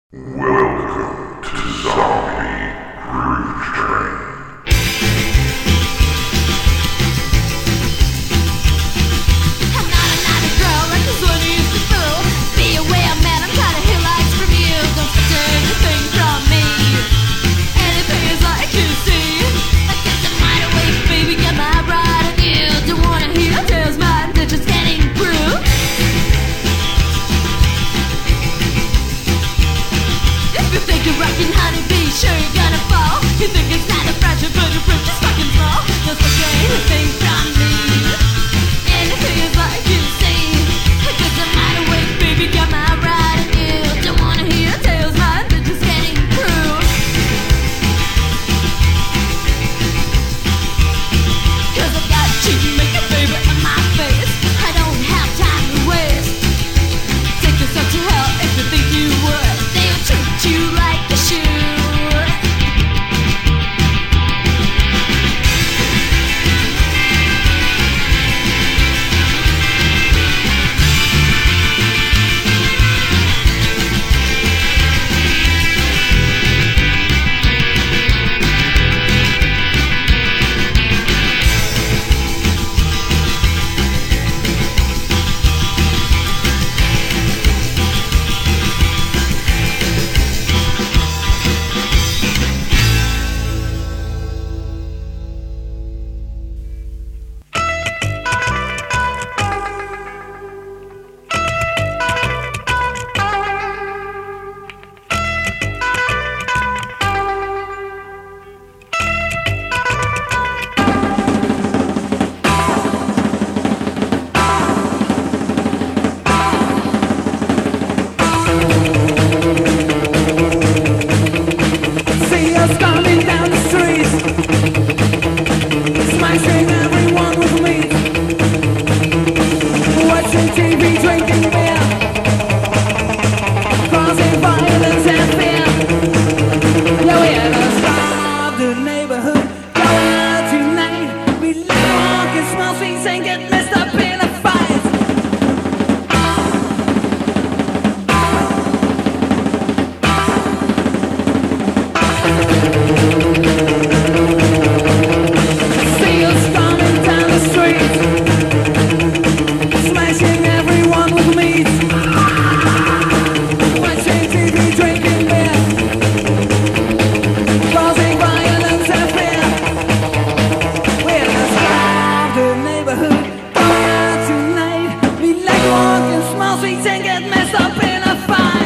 Welcome to Zombie Groove Train. I'm not a girl like this one used to fool. Be aware, man, I'm trying to hear likes from you. Don't expect anything from me. Anything is I can see. I guess I'm wide awake, baby, got my right on you. Don't wanna hear tales, my digits getting through. If you think you're rockin' honeybee, sure you're gonna fall. You think it's not a fragile, but your bridge is fucking small. Don't expect anything from me. Anything is I can see. I guess I'm wide awake, baby, got my right on you. Don't wanna hear tales, my digits getting through. Cause I've got cheap makeup, baby, in my face. I don't have time to waste. Take yourself to hell if you think you would. They will treat you like a shoe. See us coming down the street, smashing everyone with me. Watching TV, drinking beer, causing violence and fear. Yeah, we had a star of the neighborhood. Go out tonight, we like to walk in small streets and get messed up in a fight. See us coming down the street, smashing everyone with meat. Watching TV, drinking beer, causing violence and fear. We're the star of the neighborhood. Go out tonight, we like to walk in small streets and get messed up in a fight.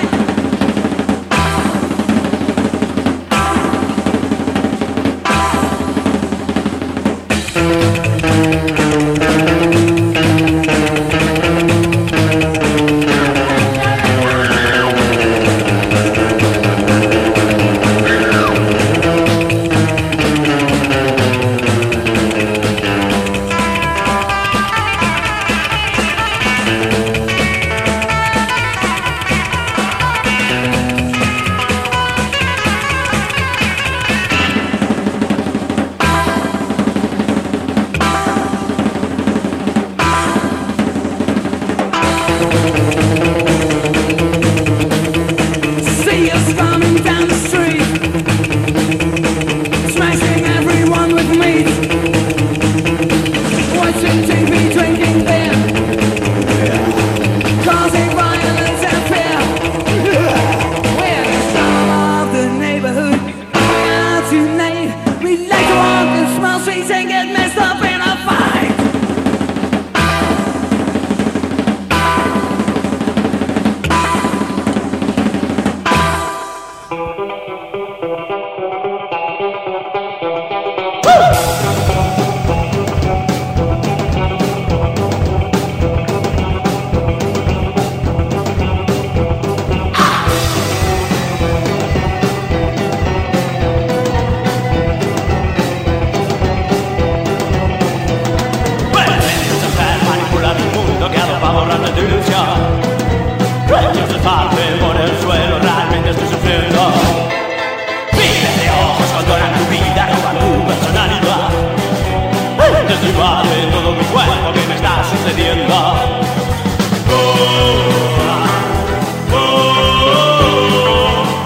See us coming down the street, smashing everyone with meat. Watching TV, drinking beer, causing violence and fear. We're the star of the neighborhood. Going out tonight, we like to walk in small streets and get messed up in a fight. Manipular el mundo que adopta borrando tu ilusión. Dueños del fardo por el suelo, realmente estoy sufriendo. Miles de ojos controlan tu vida, roban tu personalidad. Desde invade todo mi cuerpo, ¿qué me está sucediendo?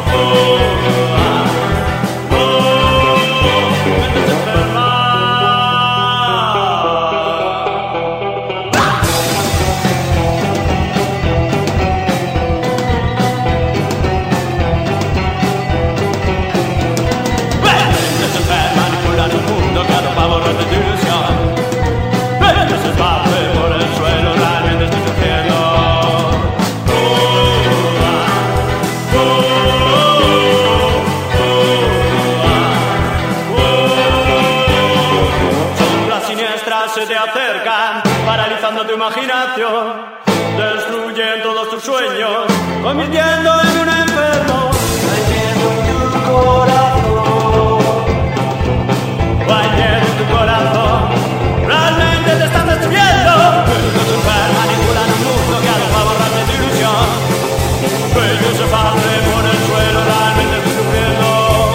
imaginación, destruyen todos tus sueños, convirtiendo en un enfermo. Hay miedo en tu corazón, hay miedo en tu corazón, realmente te estás destruyendo. Ellos se enferman, manipulan un mundo que a los va a borrar de tu ilusión. Ellos se parten por el suelo, realmente estoy sufriendo.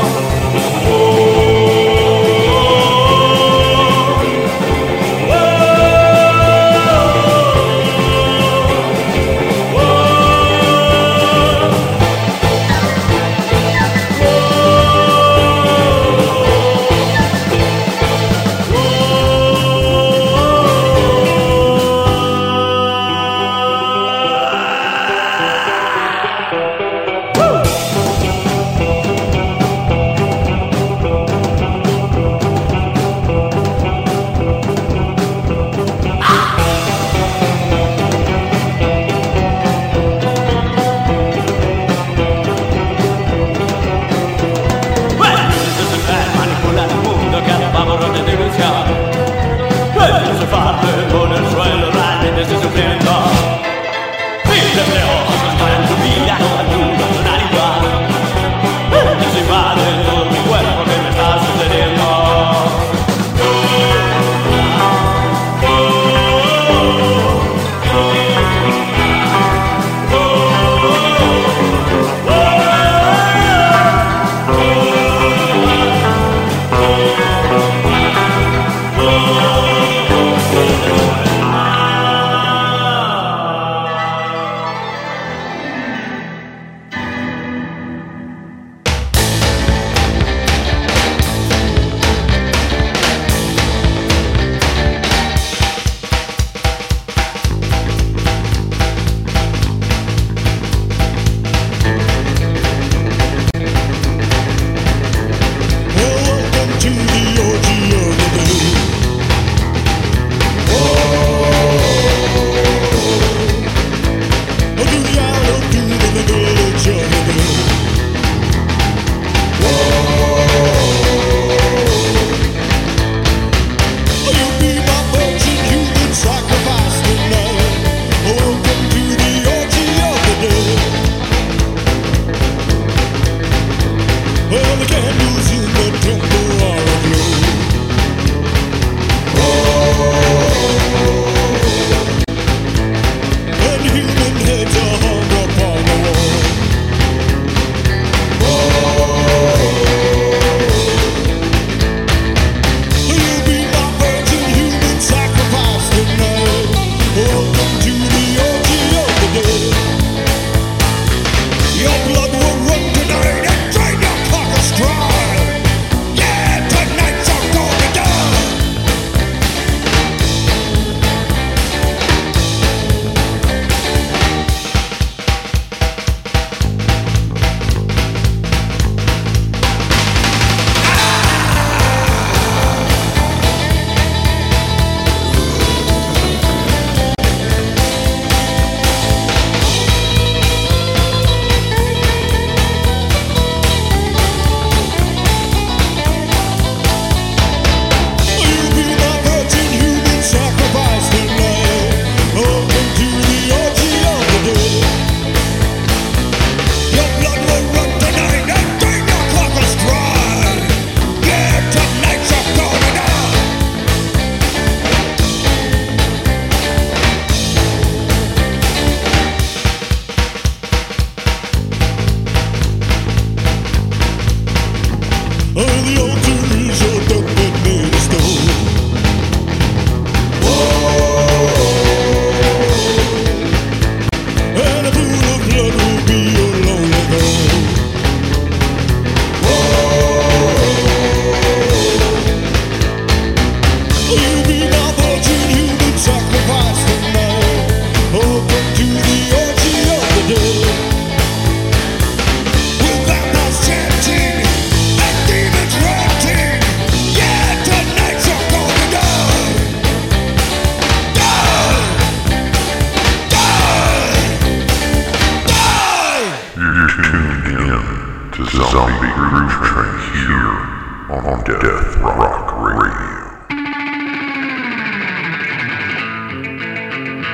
Death Rock Radio.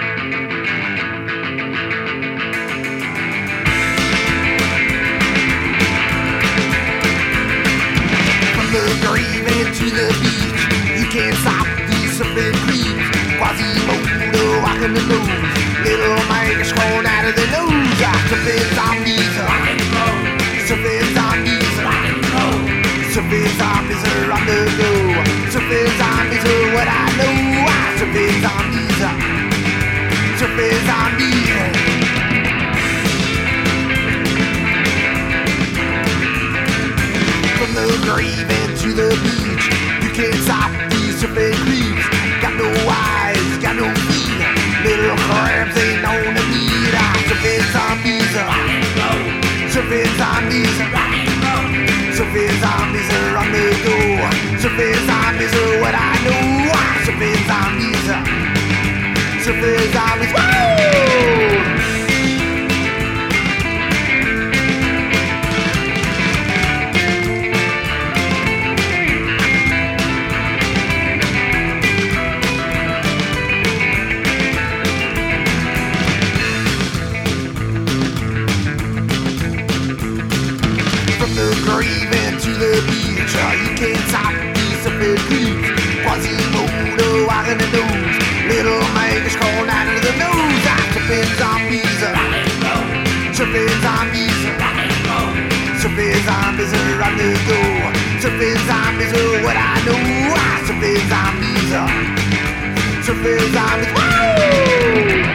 grave and to the beach. You can't stop these surfing creeps. Got no eyes, got no feet. Little crabs ain't known to meet. Surfing zombies, surfing zombies, surfing zombies are on the go. Surfing zombies are what I know. Surfing zombies, surfing zombies, woo! The grave and to the beach, you can't stop these surfing creeps. Quasimodo walking the nose, little Magus crawling out of the nose. Surfing zombies, surfing zombies, surfing zombies are on the go. Surfing zombies are what I know. Surfing zombies, surfing zombies, woo!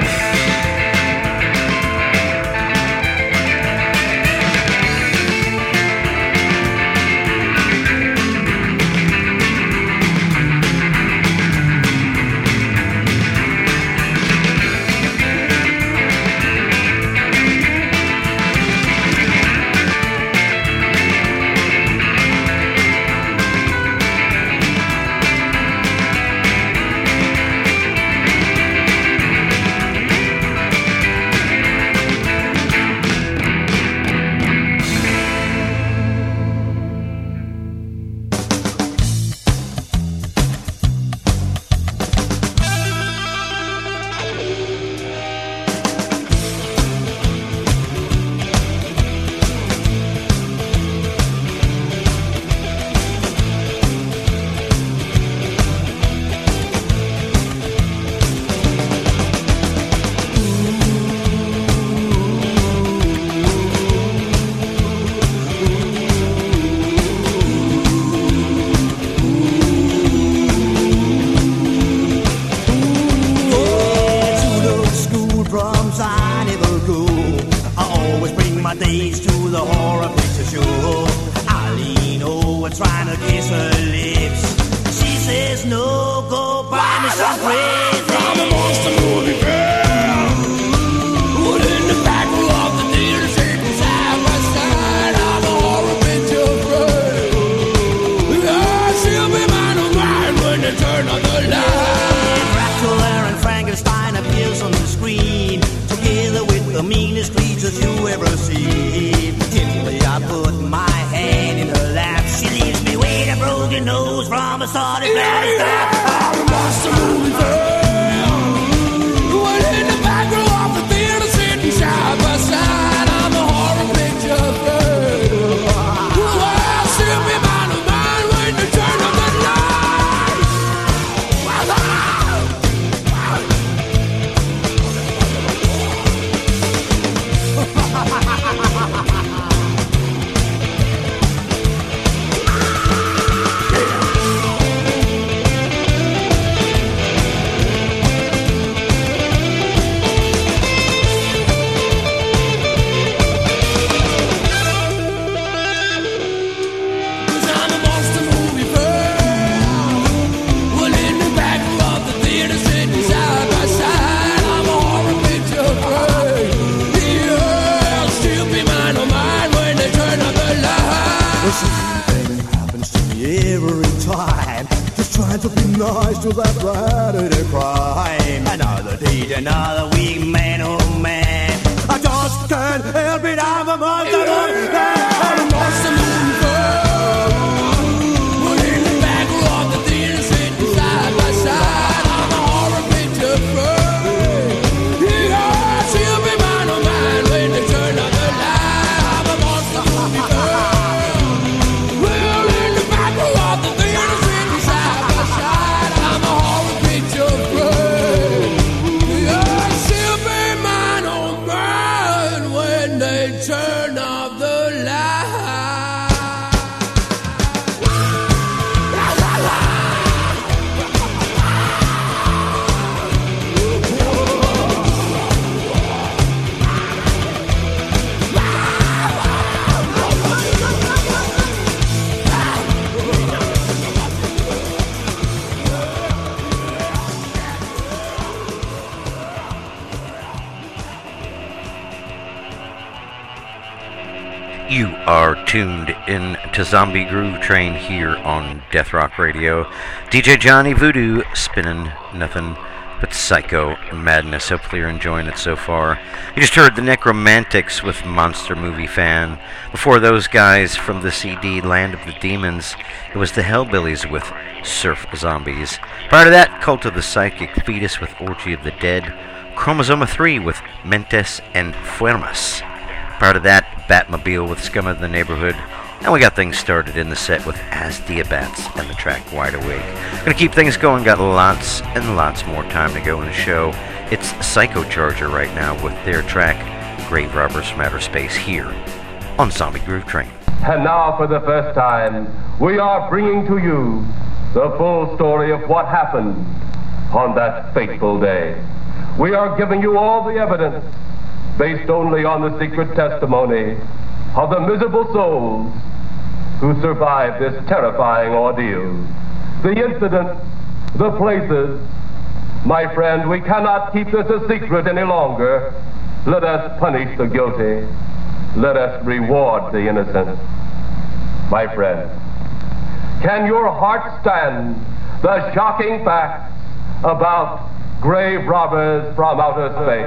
You are tuned in to Zombie Groove Train here on Death Rock Radio. DJ Johnny Voodoo spinning nothing but psycho madness. Hopefully you're enjoying it so far. You just heard the Necromantics with Monster Movie Fan. Before those guys from the CD Land of the Demons, it was the Hellbillies with Surf Zombies. Prior to that, Cult of the Psychic Fetus with Orgy of the Dead. Chromosoma 3 with Mentes and Fuermas. Prior to that, Batmobile with Scum of the Neighborhood. And we got things started in the set with As Diabats and the track Wide Awake. Gonna keep things going, got lots and lots more time to go in the show. It's Psychocharger right now with their track Grave Robbers from Outer Space here on Zombie Groove Train. And now for the first time, we are bringing to you the full story of what happened on that fateful day. We are giving you all the evidence based only on the secret testimony of the miserable souls who survived this terrifying ordeal. The incident, the places. My friend, we cannot keep this a secret any longer. Let us punish the guilty. Let us reward the innocent. My friend, can your heart stand the shocking facts about grave robbers from outer space?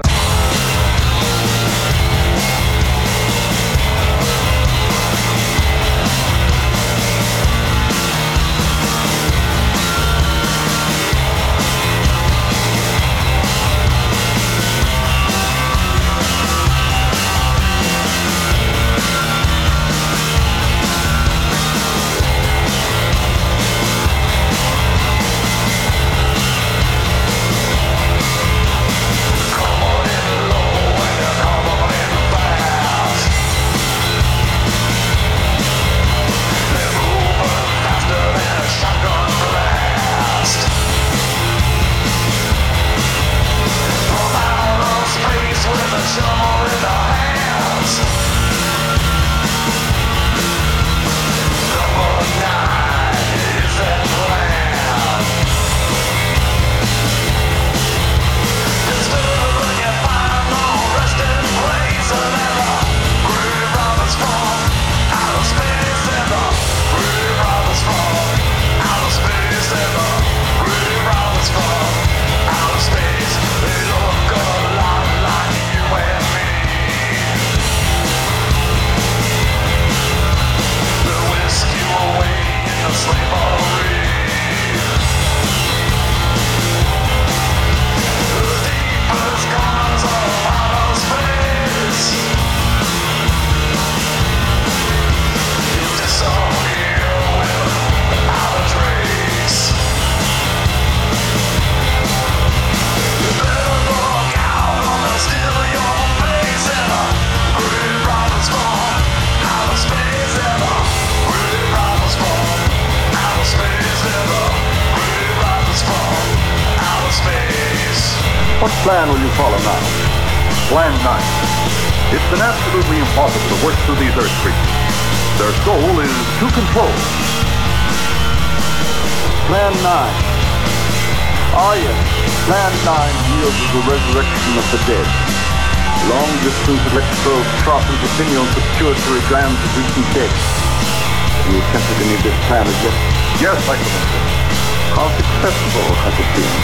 What plan will you follow now? Plan 9. It's been absolutely impossible to work through these Earth creatures. Their goal is to control. Plan 9. Ah yes, Plan 9 deals with the resurrection of the dead. Long-distance electrical trophins opinions with pituitary glands of recent dead. Have you attempted any of this plan as yet? Yes, I can. How successful has it been?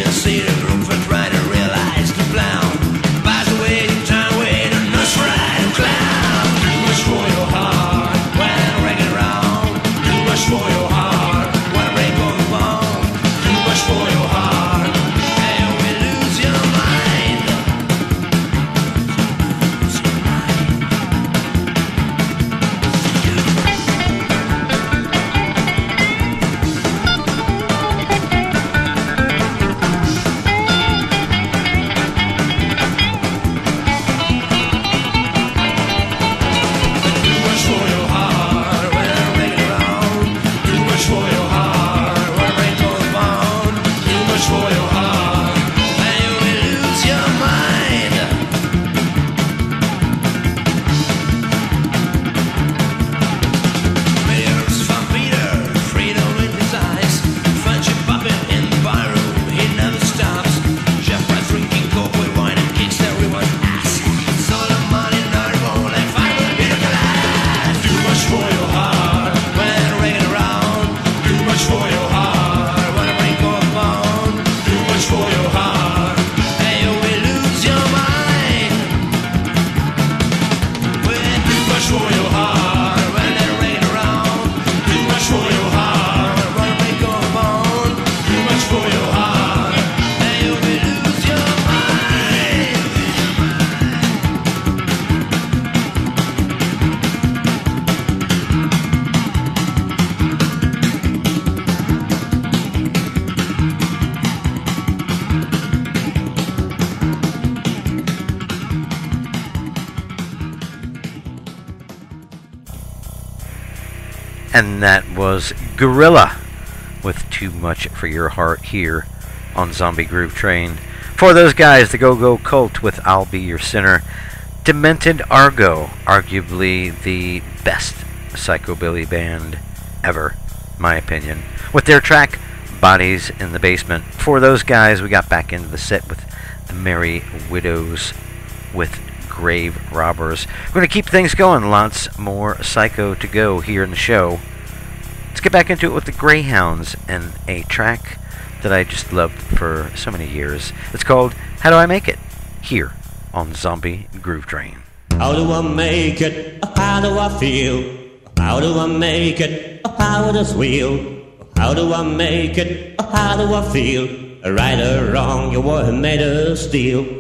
And that was Gorilla with Too Much for Your Heart here on Zombie Groove Train. For those guys, the Go-Go Cult with I'll Be Your Sinner. Demented Argo, arguably the best psychobilly band ever, my opinion, with their track Bodies in the Basement. For those guys, we got back into the set with the Merry Widows with Grave Robbers. We're going to keep things going. Lots more psycho to go here in the show. Let's get back into it with the Greyhounds and a track that I just loved for so many years. It's called How Do I Make It? Here on Zombie Groove Train. How do I make it? How do I feel? How do I make it? How does wheel? How do I make it? How do I feel? Right or wrong, you were made of steel.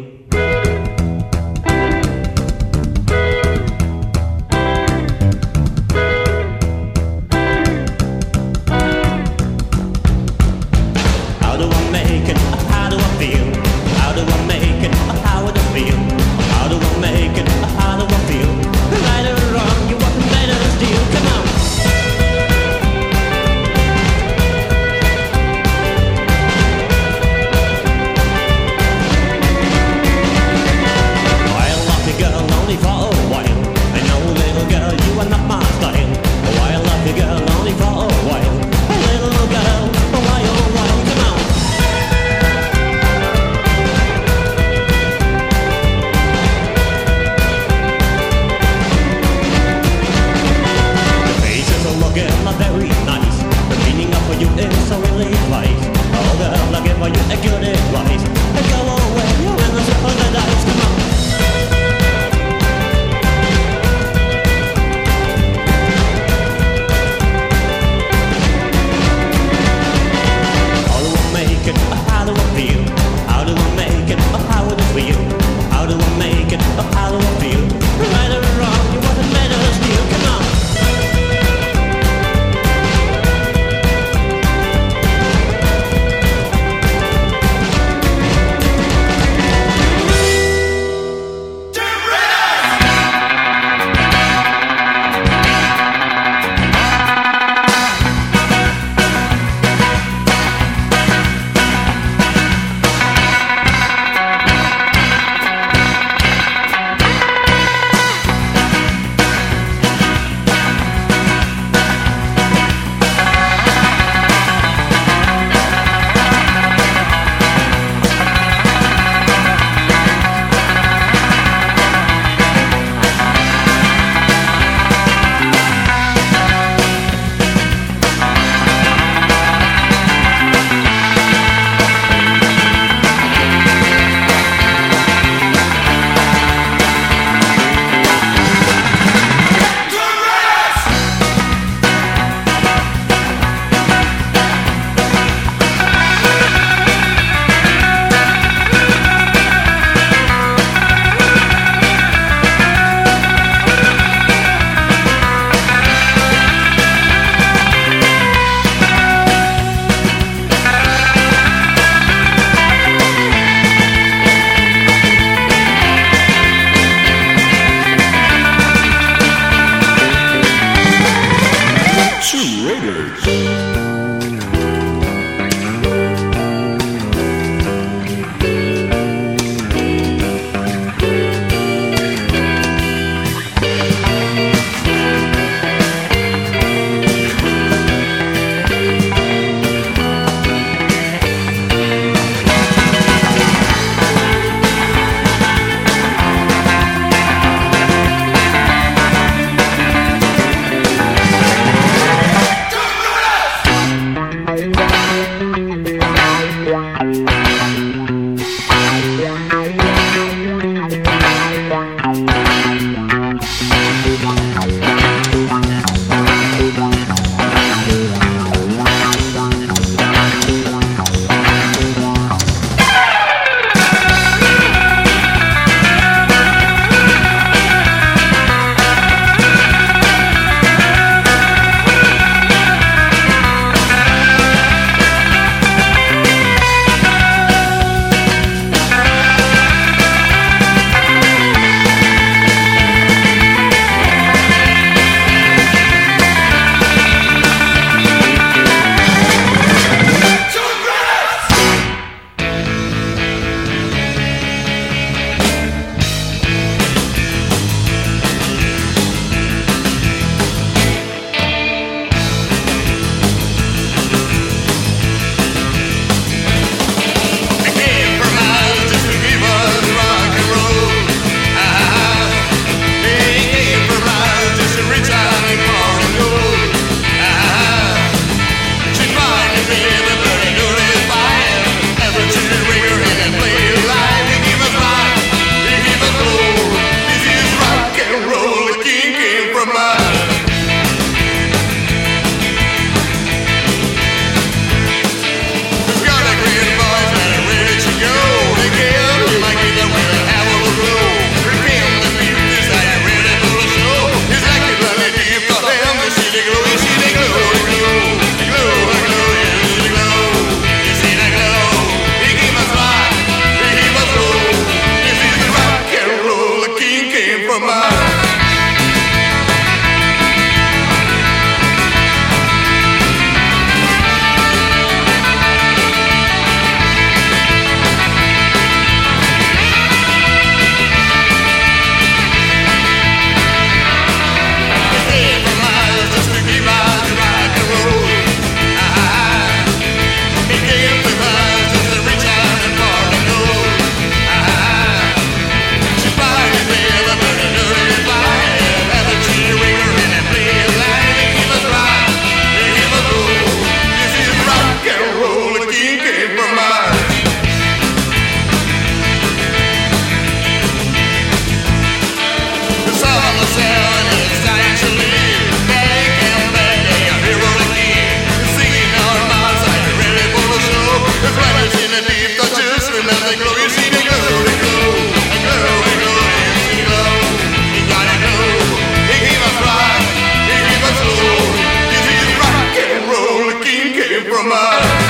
love they glow. You see, they glow, they glow, they glow, they glow, they glow. You gotta know, they keep us right, they keep us low. You see, it's rock and roll, the king came from us.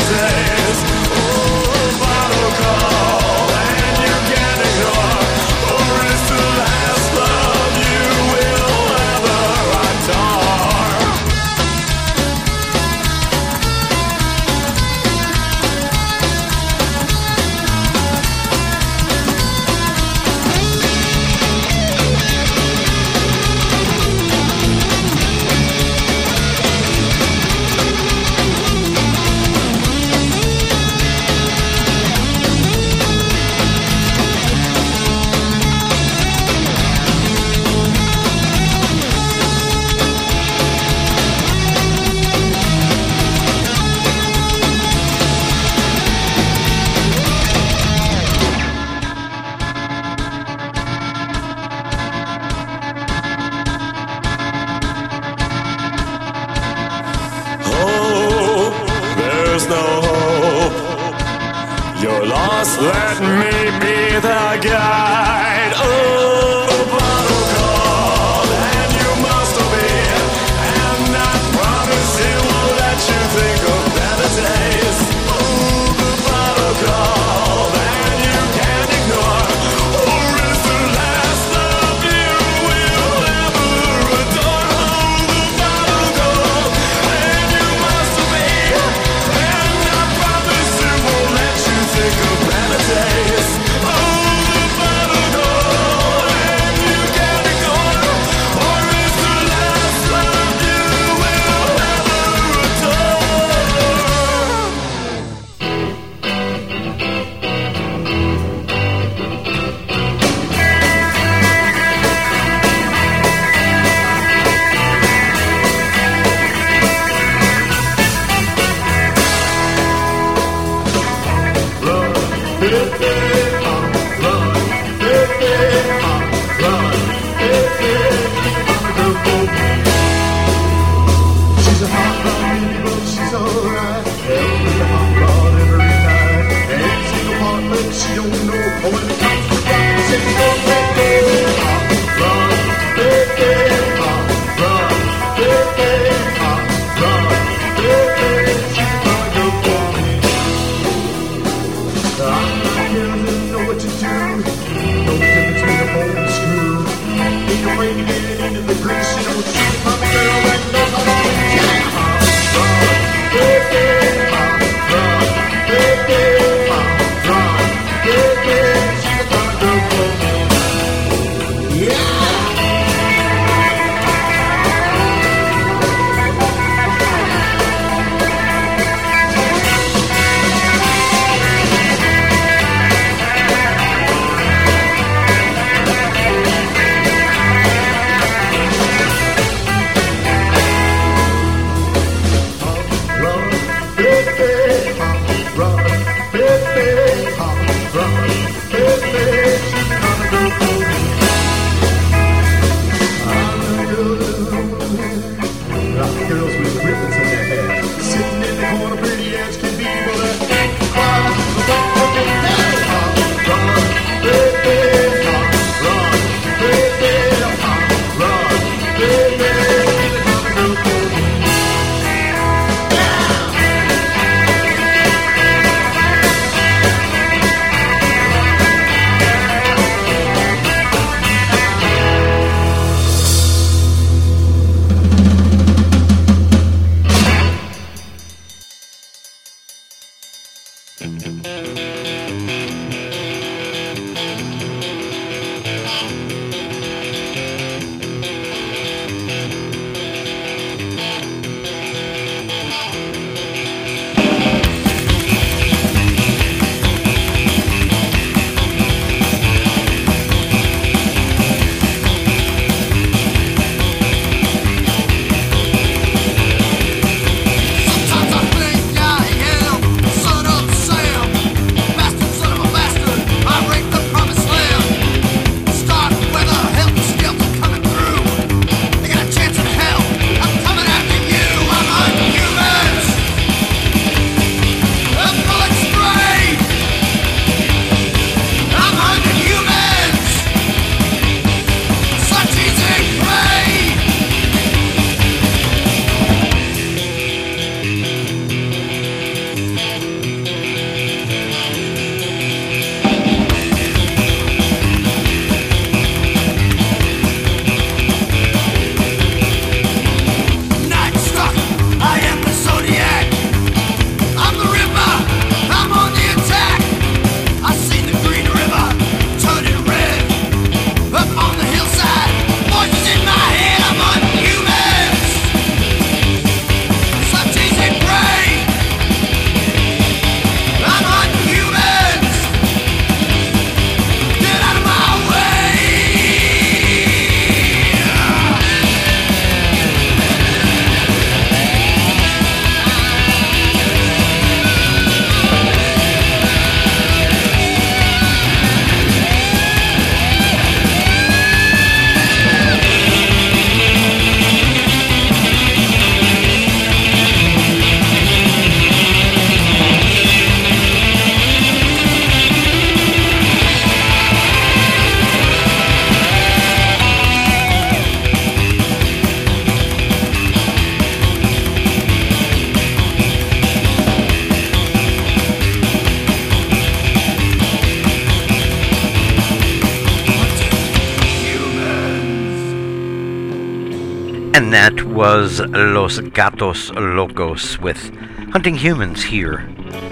Oh, there's no hope. You're lost, let me be the guide. Oh, the bottle call, and you must obey. And I promise it won't let you think of better days. Oh, the bottle call, and you can't ignore. Or is the last love you will ever adore. Oh, the bottle call, and you must obey. And I promise it won't let you think of better days. Oh, the bottle call. And that was Los Gatos Locos with Hunting Humans here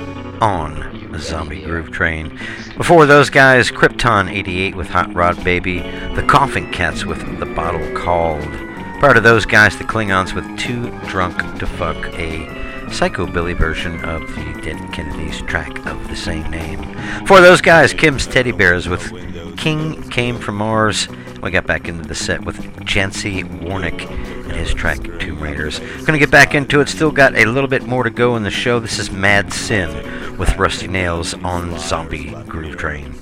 on Zombie Groove Train. Before those guys, Krypton 88 with Hot Rod Baby, the Coughing Cats with The Bottle Called. Prior to those guys, the Klingons with Too Drunk to Fuck, a psychobilly version of the Dead Kennedys track of the same name. Before those guys, Kim's Teddy Bears with King Came From Mars. We got back into the set with Jancy Warnick and his track Tomb Raiders. Gonna get back into it, still got a little bit more to go in the show. This is Mad Sin with Rusty Nails on Zombie Groove Train.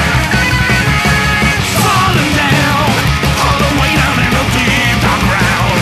Falling down all the way down in the deep underground.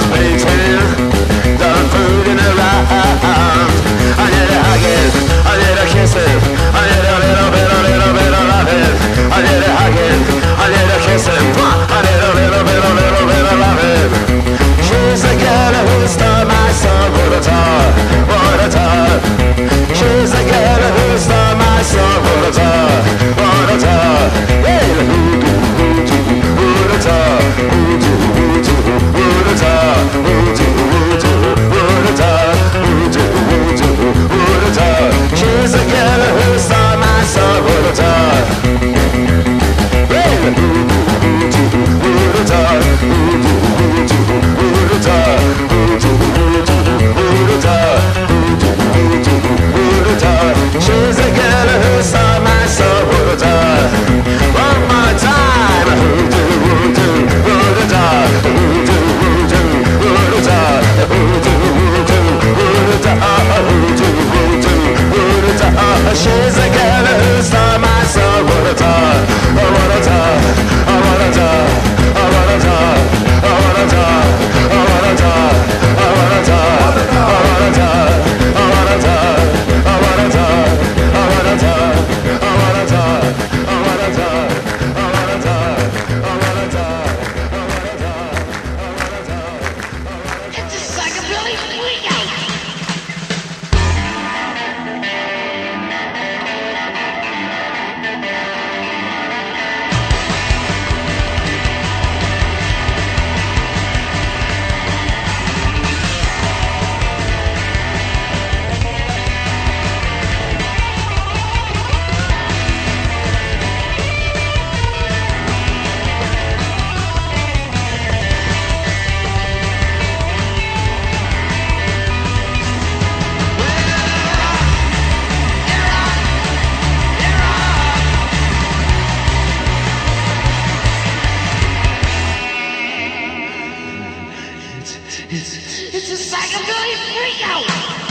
waiting, the food in her arms. I need a hugging, I need a kissing, I need a little bit of loving. I need a hugging, I need a kissing, I need a little bit of loving. She's the girl who stole my soul, what a tar, what a tar. She's the girl who stole my soul, what a tar, what a tar. Hey, what a tar, what a tar, what a tar, what a tar. She's the girl who stole my soul, what a tar. Hey, what a tar, what a tar. She's a girl who saw my soul, one more time. She's a girl who saw my soul, what a tar, what a tar, what a tar, what a tar, what a tar, what a tar, what a tar, what a tar, what a tar, what a tar, what a tar, what a tar, what a tar, what a tar, what a tar. It's a psychobilly freak out. It's a psychobilly freak out.